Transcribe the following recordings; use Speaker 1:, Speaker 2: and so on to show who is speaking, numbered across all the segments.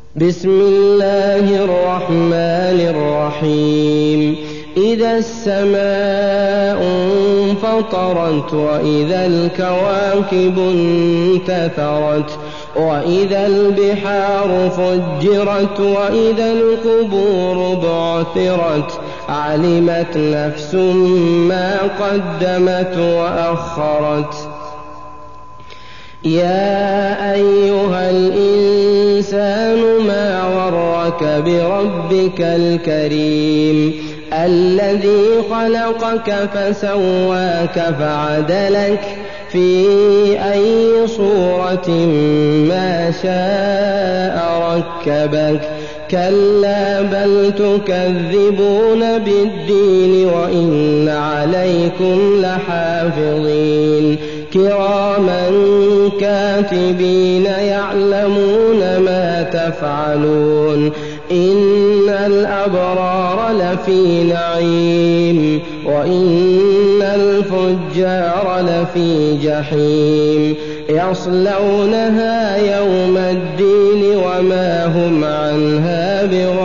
Speaker 1: بسم الله الرحمن الرحيم إذا السماء انفطرت وإذا الكواكب انتثرت وإذا البحار فجرت وإذا القبور بعثرت علمت نفس ما قدمت وأخرت يا أيها الإنسان ما غرك بربك الكريم الذي خلقك فسواك فعدلك في أي صورة ما شاء ركبك كلا بل تكذبون بالدين وإن عليكم لحافظين كراما كاتبين يعلمون ما تفعلون إن الأبرار لفي نعيم وإن الفجار لفي جحيم يصلونها يوم الدين وما هم عنها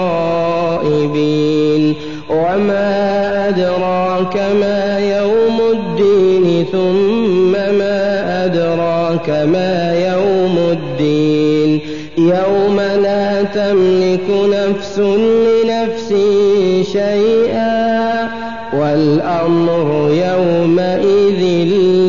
Speaker 1: بغائبين وما أدراك ما يوم الدين ثم ما أدراك ما يوم الدين يوم لا تملك نفس لنفس شيئا والأمر يومئذ